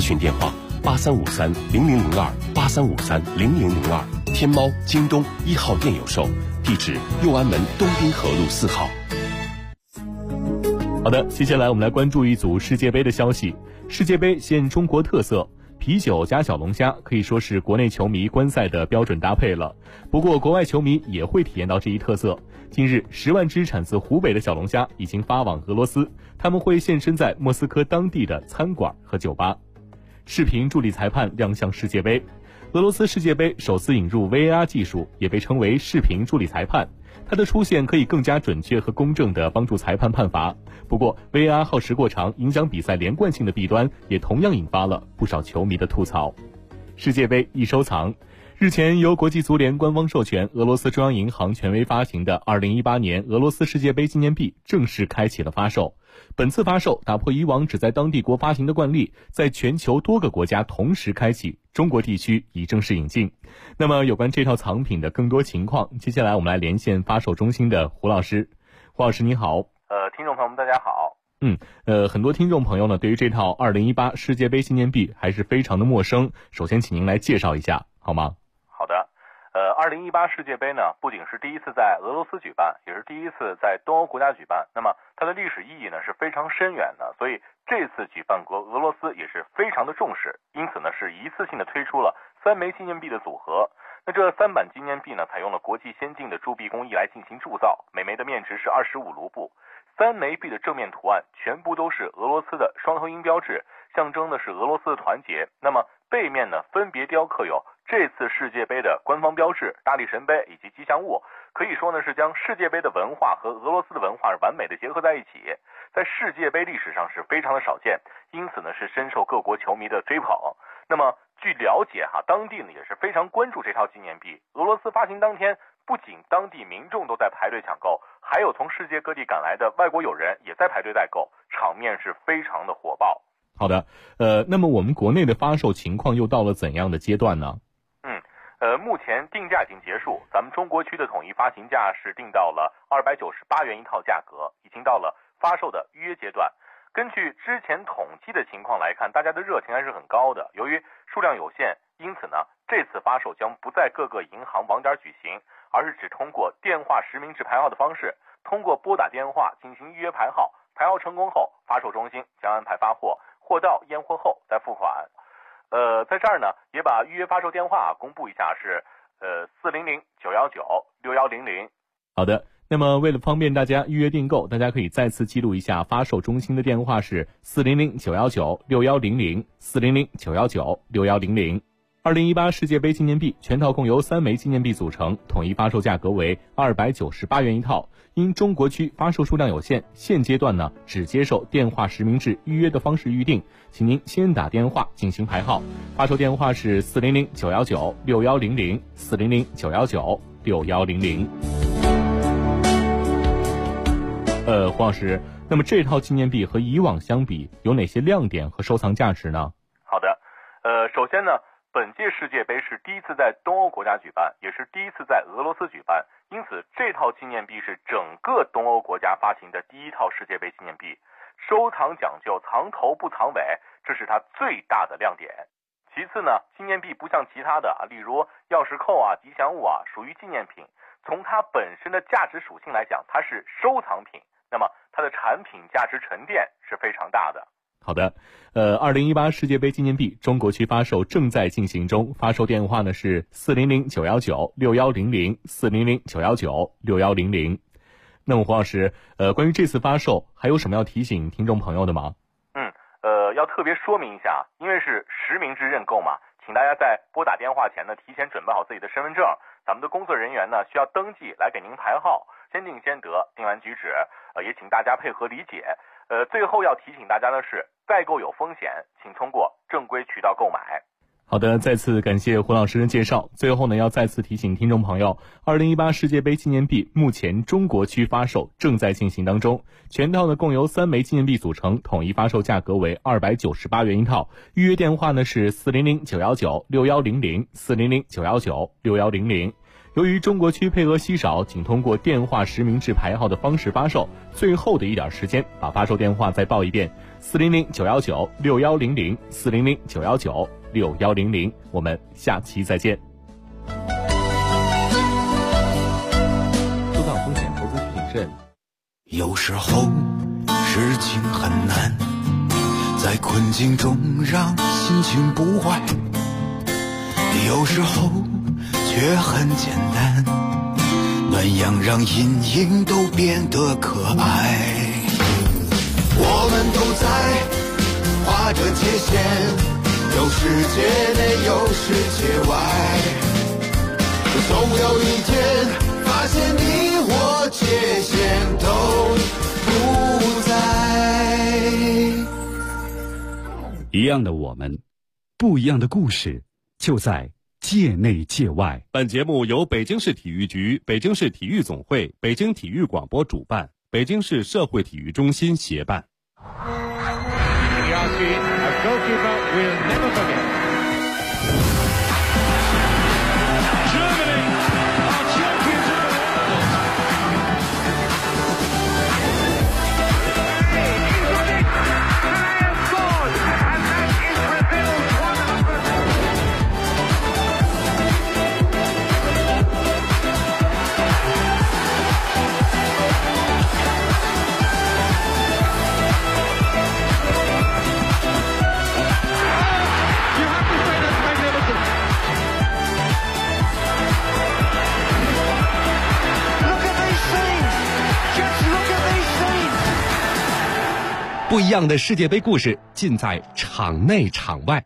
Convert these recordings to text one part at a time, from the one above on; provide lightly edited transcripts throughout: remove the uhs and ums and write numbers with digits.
询电话8353000283530002，天猫、京东1号店有售，地址右安门东滨河路4号。 好的，接下来我们来关注一组世界杯的消息。世界杯现中国特色，啤酒加小龙虾可以说是国内球迷观赛的标准搭配了。不过国外球迷也会体验到这一特色。近日10万只产自湖北的小龙虾已经发往俄罗斯，他们会现身在莫斯科当地的餐馆和酒吧。视频助理裁判亮相世界杯。俄罗斯世界杯首次引入 VAR 技术，也被称为视频助理裁判。它的出现可以更加准确和公正地帮助裁判判罚。不过 VAR 耗时过长，影响比赛连贯性的弊端也同样引发了不少球迷的吐槽。世界杯易收藏。日前由国际足联官方授权，俄罗斯中央银行权威发行的2018年俄罗斯世界杯纪念币正式开启了发售。本次发售打破以往只在当地国发行的惯例，在全球多个国家同时开启，中国地区已正式引进。那么有关这套藏品的更多情况，接下来我们来连线发售中心的胡老师。胡老师你好。 听众朋友们大家好。 很多听众朋友呢对于这套2018世界杯纪念币还是非常的陌生，首先请您来介绍一下好吗？ 好的。2018世界杯呢，不仅是第一次在俄罗斯举办，也是第一次在东欧国家举办。那么它的历史意义呢是非常深远的，所以这次举办国俄罗斯也是非常的重视，因此呢是一次性的推出了3枚纪念币的组合。那这3版纪念币呢，采用了国际先进的铸币工艺来进行铸造，每枚的面值是25卢布。3枚币的正面图案全部都是俄罗斯的双头鹰标志，象征的是俄罗斯的团结。那么背面呢，分别雕刻有这次世界杯的官方标志、大力神杯以及吉祥物，可以说呢是将世界杯的文化和俄罗斯的文化完美的结合在一起，在世界杯历史上是非常的少见，因此呢是深受各国球迷的追捧。那么据了解当地呢也是非常关注这套纪念币。俄罗斯发行当天，不仅当地民众都在排队抢购，还有从世界各地赶来的外国友人也在排队代购，场面是非常的火爆。 好的，那么我们国内的发售情况又到了怎样的阶段呢？ 目前定价已经结束，咱们中国区的统一发行价是定到了298元一套价格，已经到了发售的预约阶段。根据之前统计的情况来看，大家的热情还是很高的。由于数量有限，因此呢，这次发售将不在各个银行网点举行，而是只通过电话实名制排号的方式，通过拨打电话进行预约排号，排号成功后，发售中心将安排发货，货到验货后再付款。在这儿呢，也把预约发售电话公布一下，是400-919-6100。 好的，那么为了方便大家预约订购，大家可以再次记录一下发售中心的电话是400-919-6100 400-919-6100。2018世界杯纪念币全套共由3枚纪念币组成，统一发售价格为298元一套。因中国区发售数量有限，现阶段呢只接受电话实名制预约的方式预定，请您先打电话进行排号。发售电话是400-919-6100 400-919-6100。黄老师，那么这套纪念币和以往相比有哪些亮点和收藏价值呢？ 好的，首先呢，本届世界杯是第一次在东欧国家举办，也是第一次在俄罗斯举办，因此这套纪念币是整个东欧国家发行的第一套世界杯纪念币。收藏讲究藏头不藏尾，这是它最大的亮点。其次呢，纪念币不像其他的例如钥匙扣吉祥物属于纪念品，从它本身的价值属性来讲，它是收藏品，那么它的产品价值沉淀是非常大的。 好的，2018世界杯纪念币中国区发售正在进行中，发售电话呢是400-919-6100 400-919-6100。那么胡老师，关于这次发售还有什么要提醒听众朋友的吗？ 要特别说明一下，因为是实名制认购嘛，请大家在拨打电话前呢，提前准备好自己的身份证，咱们的工作人员呢需要登记来给您排号，先定先得，定完举止，也请大家配合理解。最后要提醒大家的是，代购有风险，请通过正规渠道购买。 好的，再次感谢胡老师的介绍。最后呢，要再次提醒听众朋友，2018世界杯纪念币目前中国区发售正在进行当中，全套呢共由3枚纪念币组成，统一发售价格为298元一套。预约电话呢是400-919-6100 400-919-6100。 由于中国区配额稀少，仅通过电话实名制排号的方式发售，最后的一点时间，把发售电话再报一遍：400-919-6100，400-919-6100。我们下期再见。收藏风险，投资谨慎。 有时候事情很难，在困境中让心情不坏，有时候却很简单，暖阳让阴影都变得可爱。我们都在划着界限，有世界内有世界外，总有一天发现你我界限都不在。 一样的我们，不一样的故事，就在界内界外。 本节目由北京市体育局、北京市体育总会、北京体育广播主办，北京市社会体育中心协办。 不一样的世界杯故事，尽在场内场外。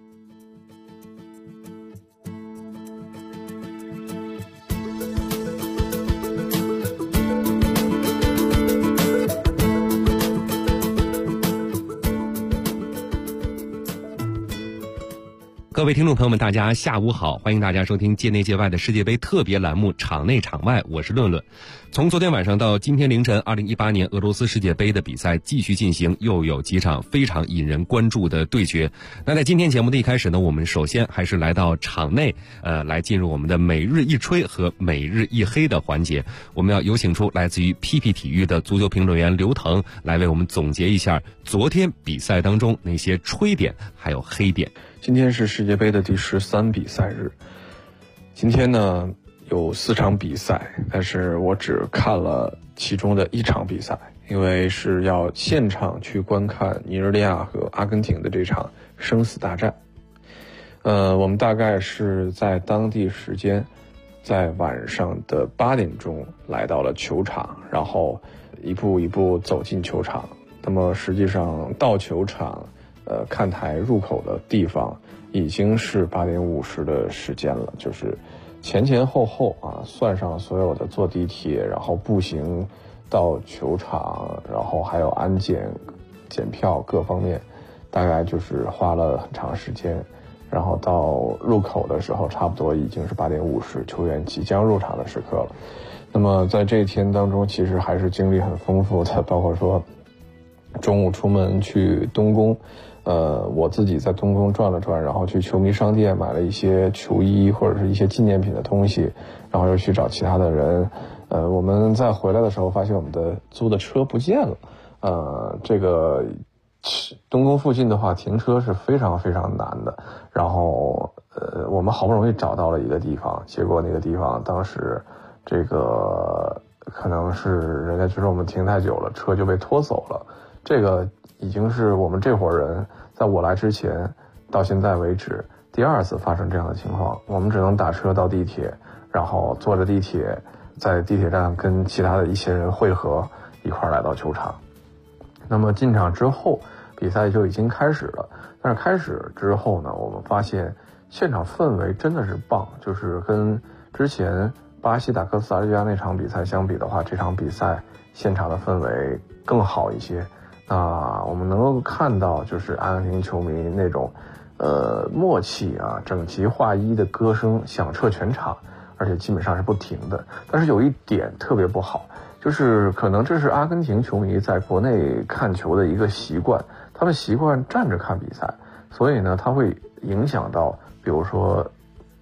各位听众朋友们，大家下午好，欢迎大家收听界内界外的世界杯特别栏目场内场外，我是论论。从昨天晚上到今天凌晨，2018年俄罗斯世界杯的比赛继续进行，又有几场非常引人关注的对决。那在今天节目的一开始呢，我们首先还是来到场内，来进入我们的每日一吹和每日一黑的环节。我们要有请出来自于 PP 体育的足球评论员刘腾，来为我们总结一下昨天比赛当中那些吹点还有黑点。 今天是世界杯的第13比赛日，今天呢有4场比赛，但是我只看了其中的1场比赛，因为是要现场去观看尼日利亚和阿根廷的这场生死大战。我们大概是在当地时间在晚上的8点钟来到了球场，然后一步一步走进球场。那么实际上到球场看台入口的地方已经是8点50的时间了，就是前后啊，算上所有的坐地铁，然后步行到球场，然后还有安检、检票各方面，大概就是花了很长时间。然后到入口的时候，差不多已经是8点50，球员即将入场的时刻了。那么在这一天当中，其实还是经历很丰富的，包括说中午出门去东宫，我自己在东宫转了转，然后去球迷商店买了一些球衣或者是一些纪念品的东西，然后又去找其他的人。我们在回来的时候发现我们的租的车不见了。这个东宫附近的话停车是非常非常难的，然后我们好不容易找到了一个地方，结果那个地方当时这个可能是人家觉得我们停太久了，车就被拖走了。这个已经是我们这伙人在我来之前到现在为止第2次发生这样的情况。我们只能打车到地铁，然后坐着地铁在地铁站跟其他的一些人汇合，一块来到球场。那么进场之后比赛就已经开始了，但是开始之后呢，我们发现现场氛围真的是棒，就是跟之前巴西打哥斯达黎加那场比赛相比的话，这场比赛现场的氛围更好一些。我们能够看到就是阿根廷球迷那种默契啊，整齐划一的歌声响彻全场，而且基本上是不停的。但是有一点特别不好，就是可能这是阿根廷球迷在国内看球的一个习惯，他们习惯站着看比赛，所以呢它会影响到比如说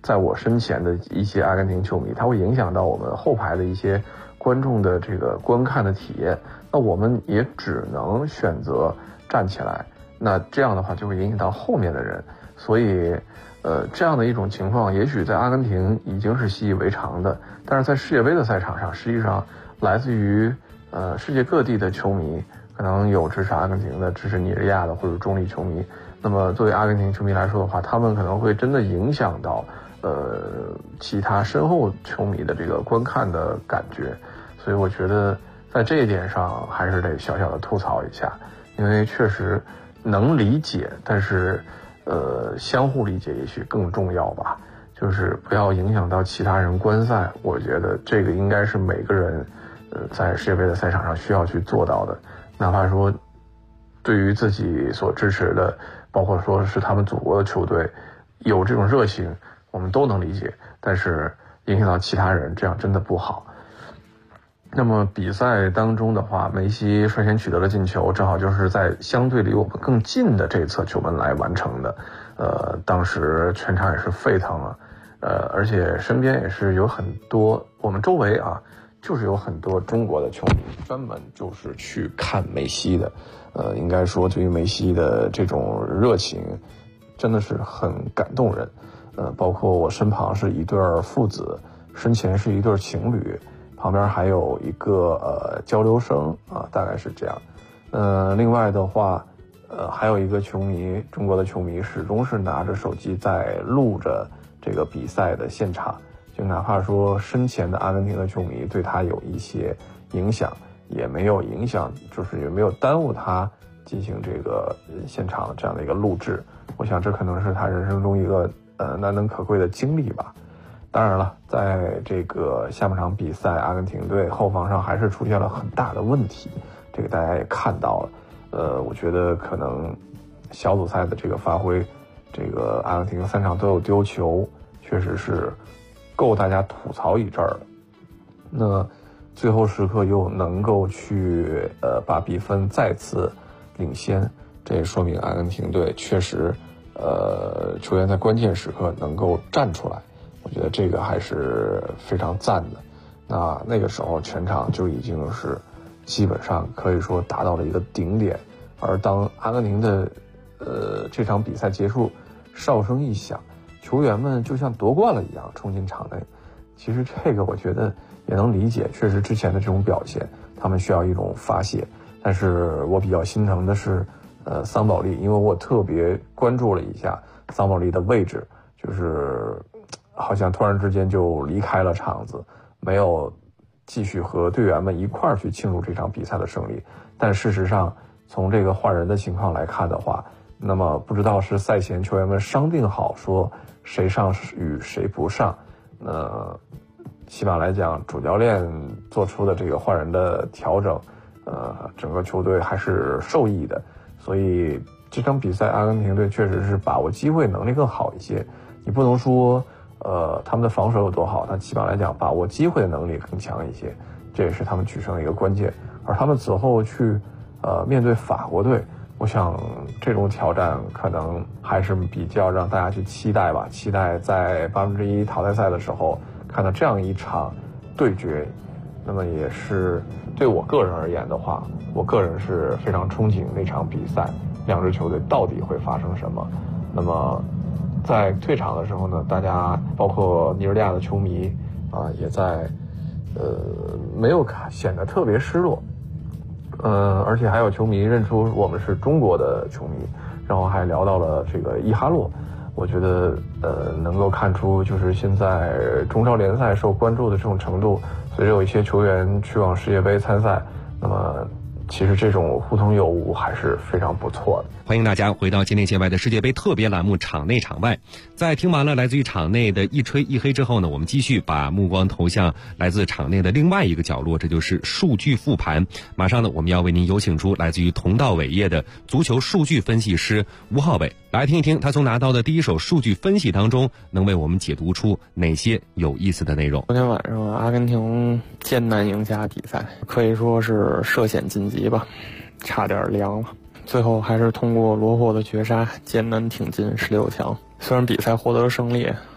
在我身前的一些阿根廷球迷，它会影响到我们后排的一些观众的这个观看的体验，那我们也只能选择站起来，那这样的话就会影响到后面的人，所以这样的一种情况也许在阿根廷已经是习以为常的，但是在世界杯的赛场上，实际上来自于世界各地的球迷，可能有支持阿根廷的，支持尼日利亚的或者中立球迷，那么作为阿根廷球迷来说的话，他们可能会真的影响到其他身后球迷的这个观看的感觉，所以我觉得在这一点上还是得小小的吐槽一下，因为确实能理解，但是相互理解也许更重要吧，就是不要影响到其他人观赛，我觉得这个应该是每个人在世界杯的赛场上需要去做到的，哪怕说对于自己所支持的，包括说是他们祖国的球队有这种热情，我们都能理解，但是影响到其他人，这样真的不好。那么比赛当中的话，梅西率先取得了进球，正好就是在相对离我们更近的这侧球门来完成的。当时全场也是沸腾了，而且身边也是有很多，我们周围啊，就是有很多中国的球迷专门就是去看梅西的。应该说对于梅西的这种热情，真的是很感动人。包括我身旁是一对父子，身前是一对情侣。旁边还有一个交流生啊，大概是这样。另外的话，还有一个球迷，中国的球迷始终是拿着手机在录着这个比赛的现场，就哪怕说身前的阿根廷的球迷对他有一些影响，也没有影响，就是也没有耽误他进行这个现场这样的一个录制。我想这可能是他人生中一个难能可贵的经历吧。当然了，在这个下半场比赛，阿根廷队后防上还是出现了很大的问题，这个大家也看到了。我觉得可能小组赛的这个发挥，这个阿根廷3场都有丢球，确实是够大家吐槽一阵儿了。那最后时刻又能够去把比分再次领先，这也说明阿根廷队确实球员在关键时刻能够站出来。我觉得这个还是非常赞的。那个时候全场就已经是基本上可以说达到了一个顶点，而当阿根廷的这场比赛结束，哨声一响，球员们就像夺冠了一样冲进场内。其实这个我觉得也能理解，确实之前的这种表现他们需要一种发泄，但是我比较心疼的是桑保利，因为我特别关注了一下桑保利的位置，就是好像突然之间就离开了场子，没有继续和队员们一块儿去庆祝这场比赛的胜利。但事实上从这个换人的情况来看的话，那么不知道是赛前球员们商定好说谁上与谁不上，起码来讲主教练做出的这个换人的调整，整个球队还是受益的。所以这场比赛阿根廷队确实是把握机会能力更好一些，你不能说他们的防守有多好，但起码来讲把握机会的能力更强一些，这也是他们取胜的一个关键。而他们此后去面对法国队，我想这种挑战可能还是比较让大家去期待吧，期待在1/8淘汰赛的时候看到这样一场对决。那么也是对我个人而言的话，我个人是非常憧憬那场比赛两支球队到底会发生什么。那么在退场的时候呢，大家包括尼日利亚的球迷也在没有显得特别失落，而且还有球迷认出我们是中国的球迷，然后还聊到了这个伊哈洛。我觉得能够看出就是现在中超联赛受关注的这种程度，随着有一些球员去往世界杯参赛，那么其实这种互通有无还是非常不错的。 欢迎大家回到界内界外的世界杯特别栏目场内场外。在听完了来自于场内的一吹一黑之后呢，我们继续把目光投向来自场内的另外一个角落，这就是数据复盘。马上呢，我们要为您有请出来自于同道伟业的足球数据分析师吴浩伟，来听一听他从拿到的第一手数据分析当中能为我们解读出哪些有意思的内容。 昨天晚上阿根廷艰难赢下比赛，可以说是涉险晋级吧，差点凉了。最后还是通过罗霍的绝杀艰难挺进16强。虽然比赛获得了胜利，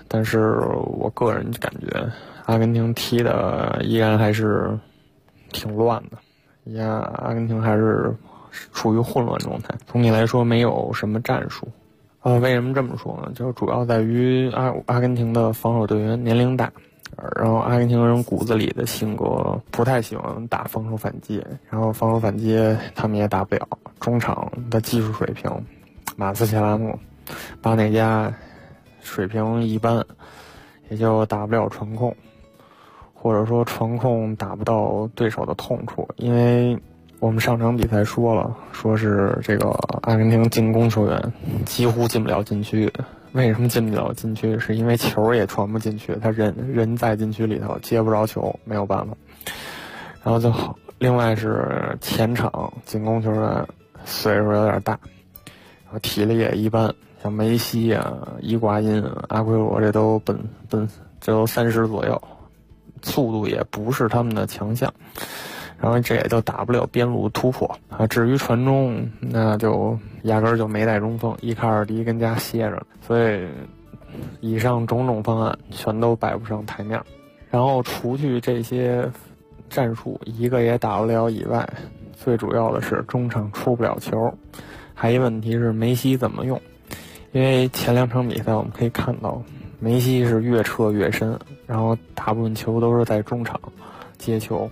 但是我个人感觉阿根廷踢的依然还是挺乱的，阿根廷还是处于混乱状态。总体来说没有什么战术。为什么这么说呢？就主要在于阿根廷的防守队员年龄大，然后阿根廷人骨子里的性格不太喜欢打防守反击，然后防守反击他们也打不了。中场的技术水平，马斯切拉诺、巴内加水平一般，也就打不了传控，或者说传控打不到对手的痛处。因为我们上场比赛说是这个阿根廷进攻球员几乎进不了禁区。为什么进不了禁区？是因为球也传不进去，他人在禁区里头接不着球，没有办法。然后另外是前场进攻球员岁数有点大，然后体力也一般，像梅西啊、伊瓜因、阿圭罗这都这都30左右，速度也不是他们的强项。然后这也就打不了边路突破啊。至于传中，那就压根儿就没带中锋，伊卡尔迪跟家歇着。所以以上种种方案全都摆不上台面。然后除去这些战术一个也打不了以外，最主要的是中场出不了球。还一问题是梅西怎么用？因为前2场比赛我们可以看到，梅西是越撤越深，然后大部分球都是在中场接球，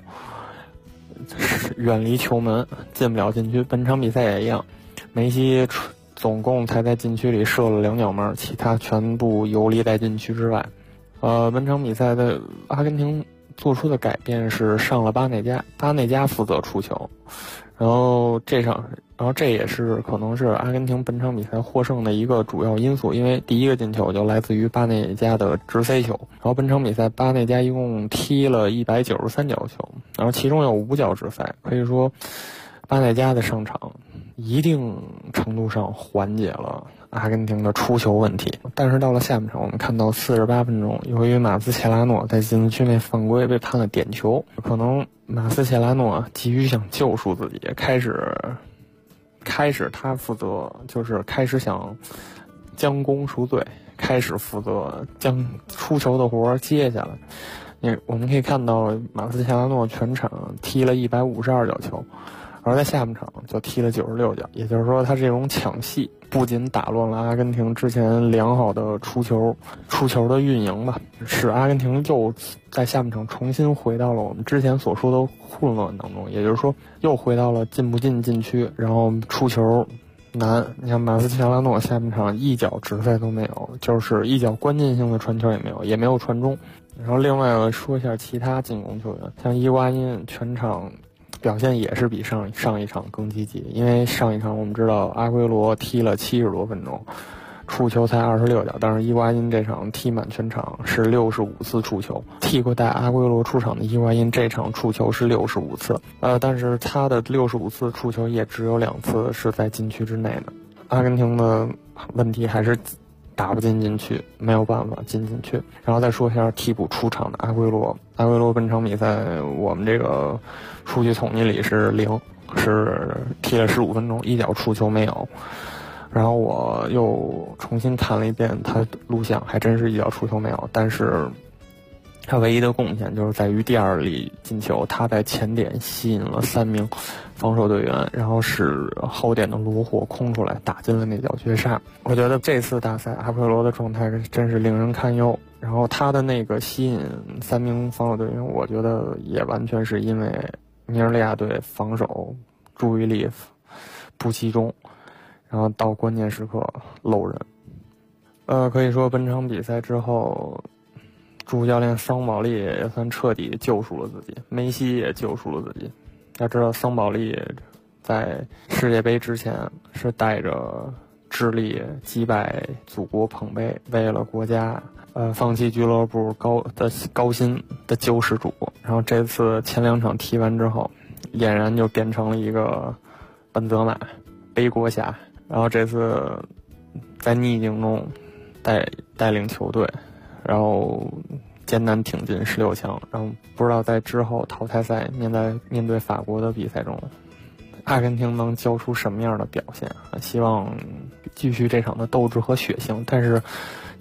远离球门，进不了禁区。本场比赛也一样，梅西总共才在禁区里射了2脚门，其他全部游离在禁区之外。本场比赛的阿根廷做出的改变是上了巴内加负责出球，然后这也是可能是阿根廷本场比赛获胜的一个主要因素，因为第一个进球就来自于巴内加的直塞球。然后本场比赛巴内加一共踢了193脚球，然后其中有5脚直塞，可以说巴内加的上场一定程度上缓解了阿根廷的出球问题。但是到了下半场，我们看到48分钟，由于马斯切拉诺在禁区内犯规被判了点球，可能马斯切拉诺急于想救赎自己，开始他负责，就是开始想将功赎罪，开始负责将出球的活接下来。我们可以看到马斯切拉诺全场踢了152脚球，而在下半场就踢了96脚，也就是说他这种抢戏不仅打乱了阿根廷之前良好的出球的运营吧，使阿根廷又在下半场重新回到了我们之前所说的混乱当中，也就是说又回到了进不进禁区，然后出球难。你看马斯切拉诺下半场1脚直塞都没有，就是1脚关键性的传球也没有传中。然后另外说一下其他进攻球员，像伊瓜因全场表现也是比上一场更积极，因为上一场我们知道阿圭罗踢了70多分钟，触球才26脚，但是伊瓜因这场踢满全场是65次触球，替过带阿圭罗出场的伊瓜因这场触球是65次，但是他的65次触球也只有2次是在禁区之内的。阿根廷的问题还是打不进禁区，没有办法进禁区。然后再说一下替补出场的阿圭罗本场比赛我们这个数据统计里是0，是踢了15分钟，1脚触球没有。然后我又重新看了一遍他录像，还真是1脚触球没有，但是他唯一的贡献就是在于第2粒进球，他在前点吸引了3名防守队员，然后使后点的罗霍空出来打进了那脚绝杀。我觉得这次大赛阿圭罗的状态真是令人堪忧，然后他的那个吸引3名防守队员，我觉得也完全是因为尼日利亚队防守注意力不集中，然后到关键时刻漏人。可以说本场比赛之后，主教练桑保利也算彻底救赎了自己，梅西也救赎了自己。要知道桑保利在世界杯之前是带着智利击败祖国捧杯，为了国家放弃俱乐部高薪的救世主。然后这次前2场踢完之后，俨然就变成了一个本泽马背锅侠。然后这次在逆境中带领球队，然后艰难挺进16强，然后不知道在之后淘汰赛面对法国的比赛中，阿根廷能交出什么样的表现。希望继续这场的斗志和血性，但是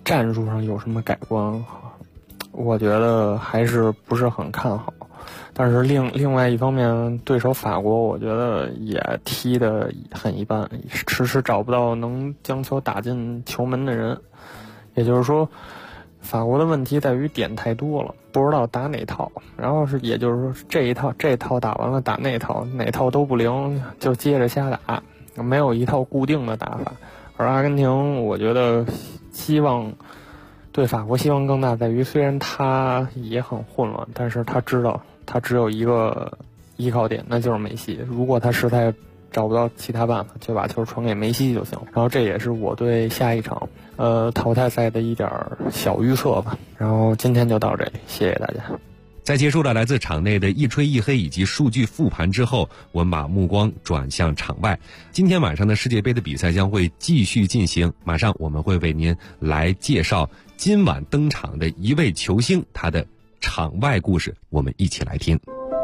战术上有什么改观，我觉得还是不是很看好。但是另外一方面，对手法国我觉得也踢得很一般，迟迟找不到能将球打进球门的人。也就是说，法国的问题在于点太多了，不知道打哪套。然后也就是说这套打完了打那套，哪套都不灵，就接着瞎打，没有一套固定的打法。而阿根廷，我觉得对法国希望更大，在于虽然他也很混乱，但是他知道他只有一个依靠点，那就是梅西。如果他实在找不到其他办法，就把球传给梅西就行。然后这也是我对下一场淘汰赛的一点小预测吧。然后今天就到这里，谢谢大家。 在结束了来自场内的一吹一黑以及数据复盘之后，我们把目光转向场外。今天晚上的世界杯的比赛将会继续进行，马上我们会为您来介绍今晚登场的一位球星，他的场外故事，我们一起来听。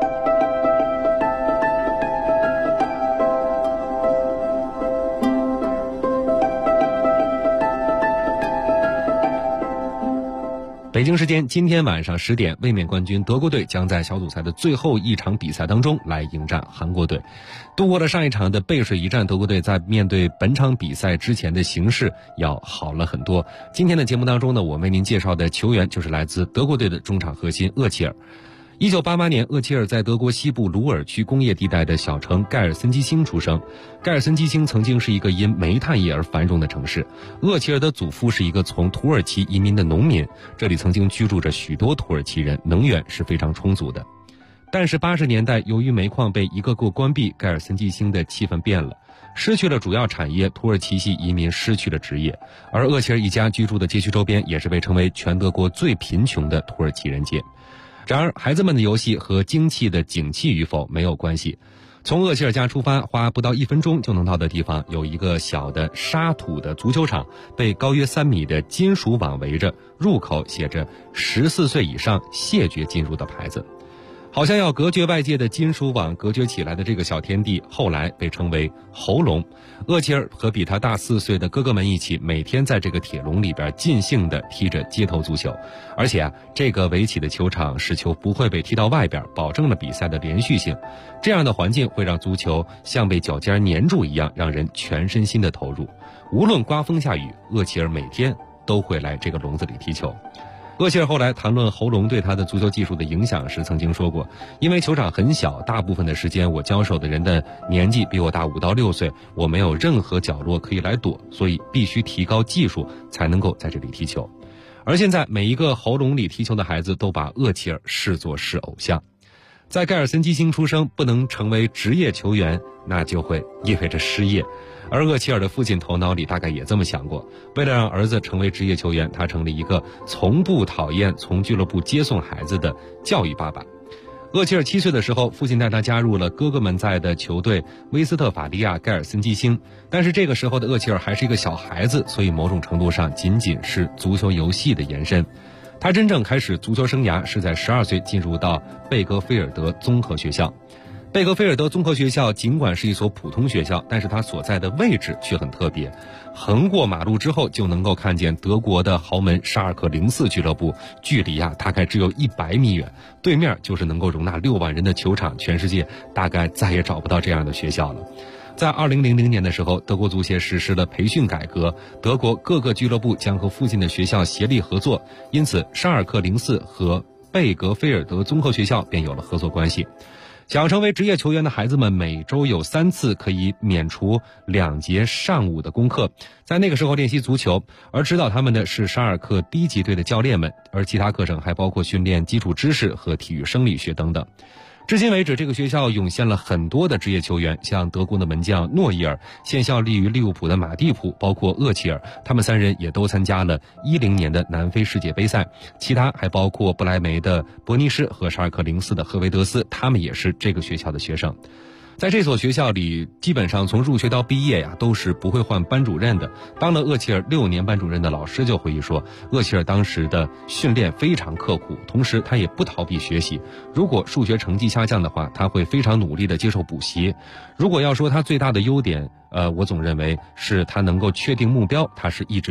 北京时间今天晚上10点，卫冕冠军德国队将在小组赛的最后一场比赛当中来迎战韩国队。度过了上一场的背水一战，德国队在面对本场比赛之前的形势要好了很多。今天的节目当中呢，我为您介绍的球员就是来自德国队的中场核心厄齐尔。1988年，厄齐尔在德国西部鲁尔区工业地带的小城盖尔森基兴出生。盖尔森基兴曾经是一个因煤炭业而繁荣的城市。厄齐尔的祖父是一个从土耳其移民的农民，这里曾经居住着许多土耳其人，能源是非常充足的。但是80年代，由于煤矿被一个个关闭，盖尔森基兴的气氛变了，失去了主要产业，土耳其系移民失去了职业，而厄齐尔一家居住的街区周边也是被称为全德国最贫穷的土耳其人街。然而，孩子们的游戏和经济的景气与否没有关系。从厄齐尔家出发，花不到1分钟就能到的地方，有一个小的沙土的足球场，被高约3米的金属网围着，入口写着14岁以上谢绝进入的牌子。好像要隔绝外界的金属网隔绝起来的这个小天地，后来被称为猴笼。厄齐尔和比他大4岁的哥哥们一起，每天在这个铁笼里边尽兴地踢着街头足球。而且这个围起的球场使球不会被踢到外边，保证了比赛的连续性。这样的环境会让足球像被脚尖粘住一样，让人全身心的投入。无论刮风下雨，厄齐尔每天都会来这个笼子里踢球。厄齐尔后来谈论猴笼对他的足球技术的影响时曾经说过，因为球场很小，大部分的时间我交手的人的年纪比我大5到6岁，我没有任何角落可以来躲，所以必须提高技术才能够在这里踢球。而现在每一个猴笼里踢球的孩子都把厄齐尔视作是偶像。在盖尔森基兴出生，不能成为职业球员，那就会意味着失业。而厄齐尔的父亲头脑里大概也这么想过，为了让儿子成为职业球员，他成了一个从不讨厌从俱乐部接送孩子的教育爸爸。厄齐尔7岁的时候，父亲带他加入了哥哥们在的球队威斯特法利亚盖尔森基兴，但是这个时候的厄齐尔还是一个小孩子，所以某种程度上仅仅是足球游戏的延伸。他真正开始足球生涯是在12岁进入到贝格菲尔德综合学校。贝格菲尔德综合学校尽管是一所普通学校，但是它所在的位置却很特别，横过马路之后就能够看见德国的豪门沙尔克04俱乐部，距离大概只有100米远，对面就是能够容纳6万人的球场，全世界大概再也找不到这样的学校了。在2000年的时候，德国足协实施了培训改革，德国各个俱乐部将和附近的学校协力合作，因此沙尔克04和贝格菲尔德综合学校便有了合作关系。想要成为职业球员的孩子们，每周有3次可以免除2节上午的功课，在那个时候练习足球，而指导他们的是沙尔克低级队的教练们，而其他课程还包括训练基础知识和体育生理学等等。至今为止，这个学校涌现了很多的职业球员，像德国的门将诺伊尔，现效力于利物浦的马蒂普，包括厄齐尔，他们3人也都参加了10年的南非世界杯赛。其他还包括不莱梅的伯尼施和沙尔克04的赫维德斯，他们也是这个学校的学生。在这所学校里，基本上从入学到毕业都是不会换班主任的。当了厄齐尔6年班主任的老师就回忆说，厄齐尔当时的训练非常刻苦，同时他也不逃避学习。如果数学成绩下降的话，他会非常努力的接受补习。如果要说他最大的优点，我总认为是他能够确定目标，他是意志力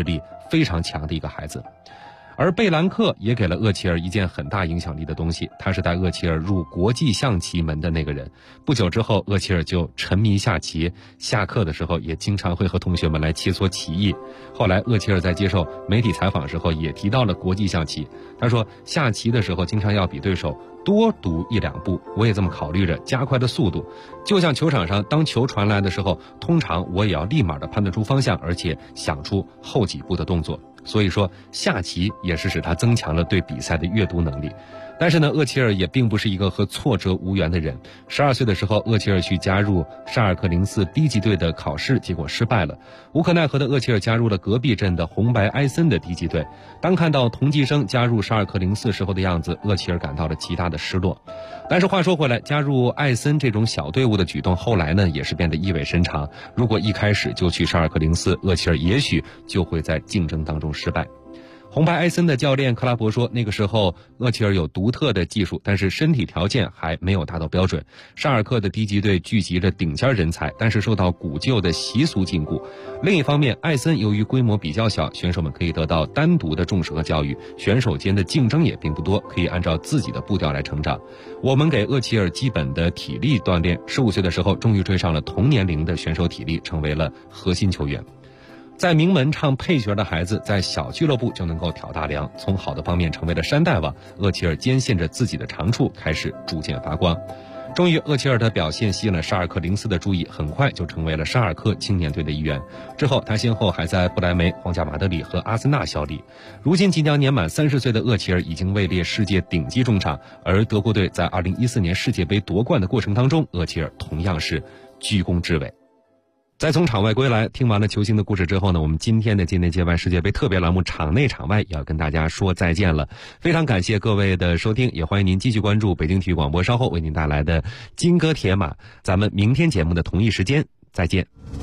非常强的一个孩子。而贝兰克也给了厄齐尔一件很大影响力的东西，他是带厄齐尔入国际象棋门的那个人。不久之后，厄齐尔就沉迷下棋，下课的时候也经常会和同学们来切磋棋艺。后来厄齐尔在接受媒体采访时候也提到了国际象棋，他说下棋的时候经常要比对手多读1、2步，我也这么考虑着加快的速度。就像球场上当球传来的时候，通常我也要立马的判断出方向，而且想出后几步的动作。所以说下棋也是使他增强了对比赛的阅读能力。但是呢，厄齐尔也并不是一个和挫折无缘的人。12岁的时候，厄齐尔去加入沙尔克04低级队的考试，结果失败了。无可奈何的厄齐尔加入了隔壁镇的红白埃森的低级队。当看到同级生加入沙尔克04时候的样子，厄齐尔感到了极大的失落。但是话说回来，加入艾森这种小队伍的举动，后来呢也是变得意味深长。如果一开始就去沙尔克04，厄齐尔也许就会在竞争当中失败。红白埃森的教练克拉伯说，那个时候厄齐尔有独特的技术，但是身体条件还没有达到标准。沙尔克的低级队聚集着顶尖人才，但是受到古旧的习俗禁锢。另一方面，艾森由于规模比较小，选手们可以得到单独的重视和教育，选手间的竞争也并不多，可以按照自己的步调来成长。我们给厄齐尔基本的体力锻炼，15岁的时候终于追上了同年龄的选手体力，成为了核心球员。在名门唱配角的孩子，在小俱乐部就能够挑大梁，从好的方面成为了山大王。厄齐尔坚信着自己的长处，开始逐渐发光。终于，厄齐尔的表现吸引了沙尔克04的注意，很快就成为了沙尔克青年队的一员。之后，他先后还在不莱梅、皇家马德里和阿森纳效力。如今即将年满30岁的厄齐尔已经位列世界顶级中场，而德国队在2014年世界杯夺冠的过程当中，厄齐尔同样是居功至伟。在从场外归来，听完了球星的故事之后呢，我们今天的今天接完世界杯特别栏目场内场外也要跟大家说再见了。非常感谢各位的收听，也欢迎您继续关注北京体育广播稍后为您带来的金戈铁马。咱们明天节目的同一时间再见。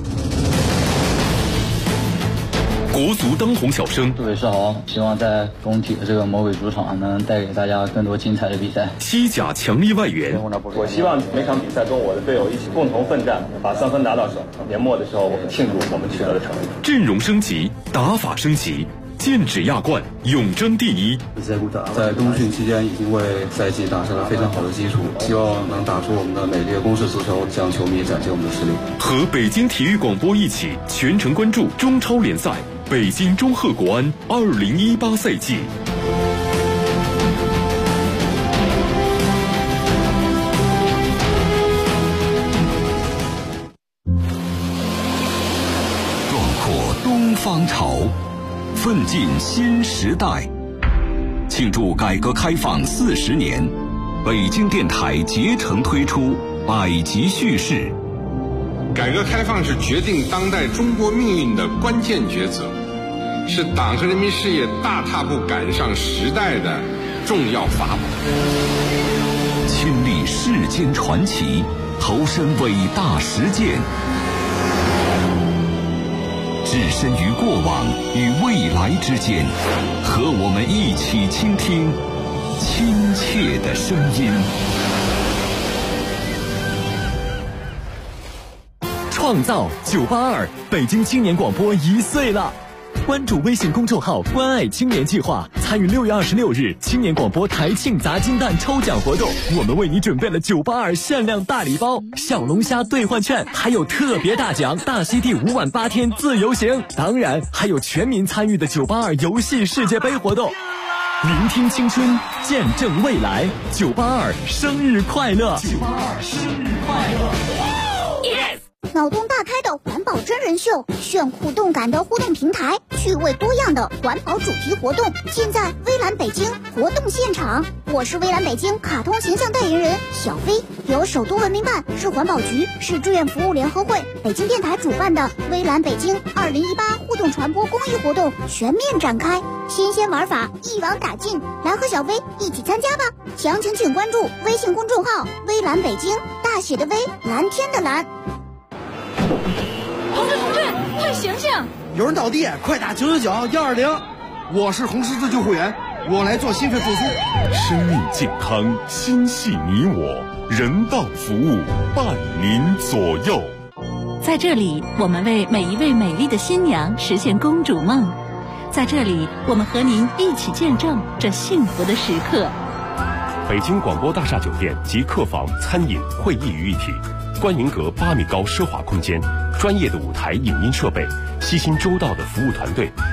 国足当红小生， 各位是好，希望在工体的这个魔鬼主场能带给大家更多精彩的比赛。 西甲强力外援， 我希望每场比赛跟我的队友一起共同奋战，把3分拿到手。年末的时候，我们庆祝我们取得的成绩。 阵容升级，打法升级，剑指亚冠，永争第一。 在冬训期间已经为赛季打下了非常好的基础，希望能打出我们的美丽的攻势足球，向球迷展现我们的实力。 和北京体育广播一起全程关注中超联赛北京中赫国安2018赛季。 壮阔东方潮，奋进新时代。庆祝改革开放40年，北京电台竭诚推出百集叙事。 改革开放是决定当代中国命运的关键抉择，是党和人民事业大踏步赶上时代的重要法宝。 亲历世间传奇，投身伟大实践，置身于过往与未来之间，和我们一起倾听亲切的声音。 创造982，北京青年广播1岁了。关注微信公众号关爱青年计划，参与6月26日青年广播台庆砸金蛋抽奖活动，我们为你准备了982限量大礼包、小龙虾兑换券，还有特别大奖大溪地5晚8天自由行，当然还有全民参与的982游戏世界杯活动。聆听青春，见证未来，982生日快乐！982生日快乐！ 脑洞大开的环保真人秀，炫酷动感的互动平台，趣味多样的环保主题活动，尽在微蓝北京活动现场。我是微蓝北京卡通形象代言人小飞，由首都文明办、市环保局、市志愿服务联合会、北京电台主办的微蓝北京2018互动传播公益活动全面展开，新鲜玩法一网打尽，来和小飞一起参加吧！详情请关注微信公众号微蓝北京，大写的微，蓝天的蓝。 同志，快醒醒！ 有人倒地，快打999-120。我是红十字救护员，我来做心肺复苏。 生命健康，心系你我，人道服务伴您左右。 在这里，我们为每一位美丽的新娘实现公主梦。 在这里，我们和您一起见证这幸福的时刻。 北京广播大厦酒店集客房、餐饮、会议于一体，观迎阁8米高奢华空间，专业的舞台影音设备，悉心周到的服务团队，